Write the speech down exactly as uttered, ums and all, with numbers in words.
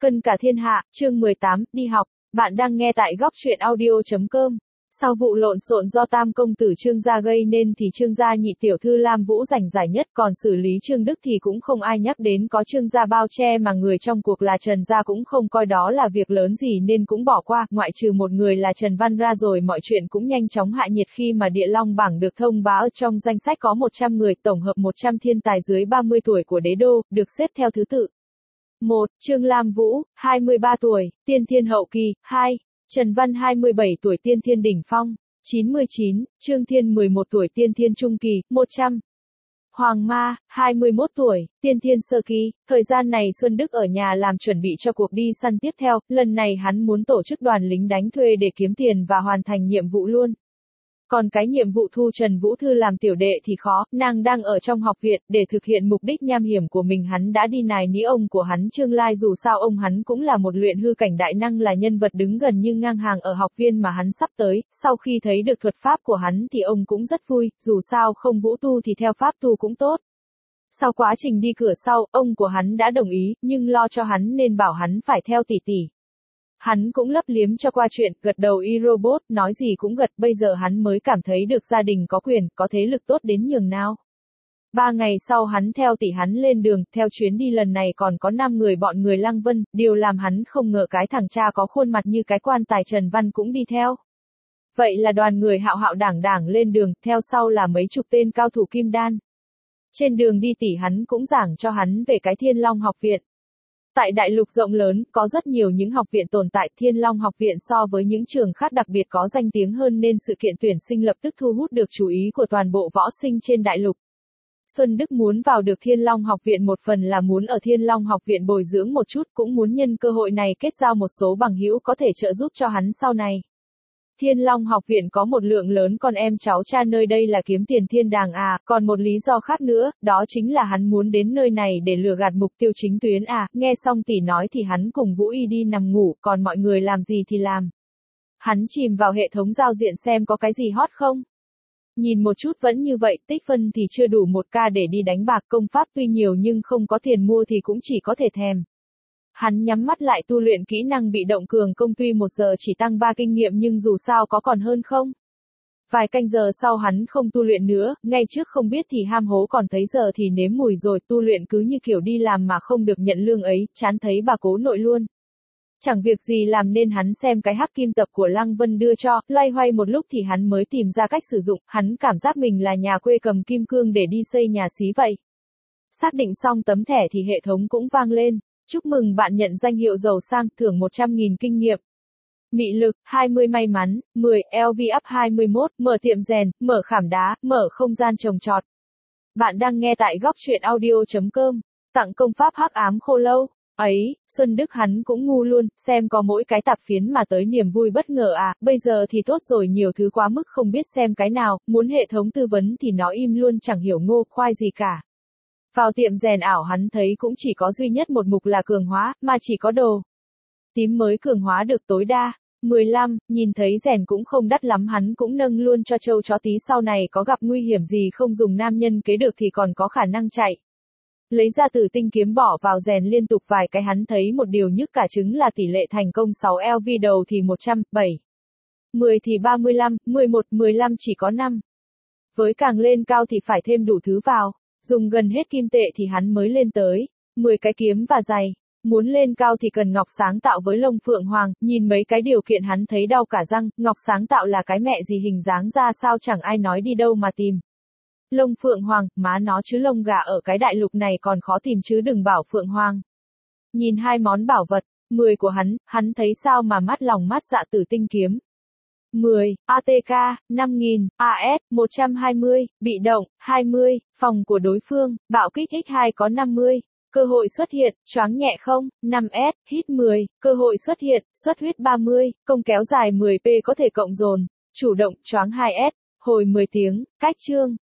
Cân cả thiên hạ, chương mười tám, đi học. Bạn đang nghe tại góc truyện audio.com. Sau vụ lộn xộn do tam công tử Trương gia gây nên thì Trương gia nhị tiểu thư Lam Vũ giành giải nhất, còn xử lý Trương Đức thì cũng không ai nhắc đến, có Trương gia bao che mà người trong cuộc là Trần gia cũng không coi đó là việc lớn gì nên cũng bỏ qua, ngoại trừ một người là Trần Văn ra rồi mọi chuyện cũng nhanh chóng hạ nhiệt khi mà Địa Long bảng được thông báo trong danh sách có một trăm người, tổng hợp một trăm thiên tài dưới ba mươi tuổi của đế đô, được xếp theo thứ tự. một. Trương Lam Vũ, hai mươi ba tuổi, tiên thiên hậu kỳ. hai. Trần Văn hai mươi bảy tuổi, tiên thiên đỉnh phong. chín mươi chín. Trương Thiên mười một tuổi, tiên thiên trung kỳ. một trăm. Hoàng Ma, hai mươi mốt tuổi, tiên thiên sơ kỳ. Thời gian này Xuân Đức ở nhà làm chuẩn bị cho cuộc đi săn tiếp theo, lần này hắn muốn tổ chức đoàn lính đánh thuê để kiếm tiền và hoàn thành nhiệm vụ luôn. Còn cái nhiệm vụ thu Trần Vũ Thư làm tiểu đệ thì khó, nàng đang ở trong học viện, để thực hiện mục đích nham hiểm của mình hắn đã đi nài nỉ ông của hắn Trương Lai, dù sao ông hắn cũng là một luyện hư cảnh đại năng, là nhân vật đứng gần như ngang hàng ở học viên mà hắn sắp tới, sau khi thấy được thuật pháp của hắn thì ông cũng rất vui, dù sao không vũ tu thì theo pháp tu cũng tốt. Sau quá trình đi cửa sau, ông của hắn đã đồng ý, nhưng lo cho hắn nên bảo hắn phải theo tỷ tỷ. Hắn cũng lấp liếm cho qua chuyện, gật đầu y robot, nói gì cũng gật, bây giờ hắn mới cảm thấy được gia đình có quyền, có thế lực tốt đến nhường nào. Ba ngày sau hắn theo tỷ hắn lên đường, theo chuyến đi lần này còn có năm người bọn người Lăng Vân, điều làm hắn không ngờ cái thằng cha có khuôn mặt như cái quan tài Trần Văn cũng đi theo. Vậy là đoàn người hạo hạo đảng đảng lên đường, theo sau là mấy chục tên cao thủ kim đan. Trên đường đi tỷ hắn cũng giảng cho hắn về cái Thiên Long học viện. Tại đại lục rộng lớn, có rất nhiều những học viện tồn tại, Thiên Long học viện so với những trường khác đặc biệt có danh tiếng hơn nên sự kiện tuyển sinh lập tức thu hút được chú ý của toàn bộ võ sinh trên đại lục. Xuân Đức muốn vào được Thiên Long học viện một phần là muốn ở Thiên Long học viện bồi dưỡng một chút, cũng muốn nhân cơ hội này kết giao một số bằng hữu có thể trợ giúp cho hắn sau này. Thiên Long học viện có một lượng lớn con em cháu cha nơi đây là kiếm tiền thiên đàng à, còn một lý do khác nữa, đó chính là hắn muốn đến nơi này để lừa gạt mục tiêu chính tuyến à, nghe xong tỷ nói thì hắn cùng Vũ Y đi nằm ngủ, còn mọi người làm gì thì làm. Hắn chìm vào hệ thống giao diện xem có cái gì hot không. Nhìn một chút vẫn như vậy, tích phân thì chưa đủ một ca để đi đánh bạc, công pháp tuy nhiều nhưng không có tiền mua thì cũng chỉ có thể thèm. Hắn nhắm mắt lại tu luyện kỹ năng bị động cường công, tuy một giờ chỉ tăng ba kinh nghiệm nhưng dù sao có còn hơn không. Vài canh giờ sau hắn không tu luyện nữa, ngay trước không biết thì ham hố, còn thấy giờ thì nếm mùi rồi, tu luyện cứ như kiểu đi làm mà không được nhận lương ấy, chán thấy bà cố nội luôn. Chẳng việc gì làm nên hắn xem cái hắc kim tập của Lăng Vân đưa cho, loay hoay một lúc thì hắn mới tìm ra cách sử dụng, hắn cảm giác mình là nhà quê cầm kim cương để đi xây nhà xí vậy. Xác định xong tấm thẻ thì hệ thống cũng vang lên. Chúc mừng bạn nhận danh hiệu giàu sang, thưởng một trăm nghìn kinh nghiệm. Mị lực, hai mươi may mắn, mười, lờ vê up hai mươi mốt, mở tiệm rèn, mở khảm đá, mở không gian trồng trọt. Bạn đang nghe tại góc truyện audio.com. Tặng công pháp hắc ám khô lâu. Ấy, Xuân Đức hắn cũng ngu luôn, xem có mỗi cái tạp phiến mà tới niềm vui bất ngờ à, bây giờ thì tốt rồi, nhiều thứ quá mức không biết xem cái nào, muốn hệ thống tư vấn thì nó im luôn, chẳng hiểu ngô khoai gì cả. Vào tiệm rèn ảo hắn thấy cũng chỉ có duy nhất một mục là cường hóa, mà chỉ có đồ tím mới cường hóa được tối đa. mười lăm, nhìn thấy rèn cũng không đắt lắm hắn cũng nâng luôn cho trâu chó tí, sau này có gặp nguy hiểm gì không dùng nam nhân kế được thì còn có khả năng chạy. Lấy ra Tử Tinh kiếm bỏ vào rèn liên tục vài cái, hắn thấy một điều nhức cả trứng là tỷ lệ thành công sáu lờ vê đầu thì một trăm, bảy, mười thì ba mươi lăm, mười một, mười lăm chỉ có năm. Với càng lên cao thì phải thêm đủ thứ vào. Dùng gần hết kim tệ thì hắn mới lên tới mười cái kiếm và giày. Muốn lên cao thì cần ngọc sáng tạo với lông phượng hoàng, nhìn mấy cái điều kiện hắn thấy đau cả răng, ngọc sáng tạo là cái mẹ gì, hình dáng ra sao chẳng ai nói, đi đâu mà tìm. Lông phượng hoàng, má nó chứ lông gà ở cái đại lục này còn khó tìm chứ đừng bảo phượng hoàng. Nhìn hai món bảo vật, mười của hắn, hắn thấy sao mà mắt lòng mắt dạ. Tử Tinh kiếm. mười, a tê ca, năm nghìn, a ét, một trăm hai mươi, bị động, hai mươi, phòng của đối phương, bạo kích nhân hai có năm mươi, cơ hội xuất hiện, choáng nhẹ không, năm ét, hit mười, cơ hội xuất hiện, xuất huyết ba mươi, công kéo dài mười pê có thể cộng dồn, chủ động, choáng hai ét, hồi mười tiếng, cách chương.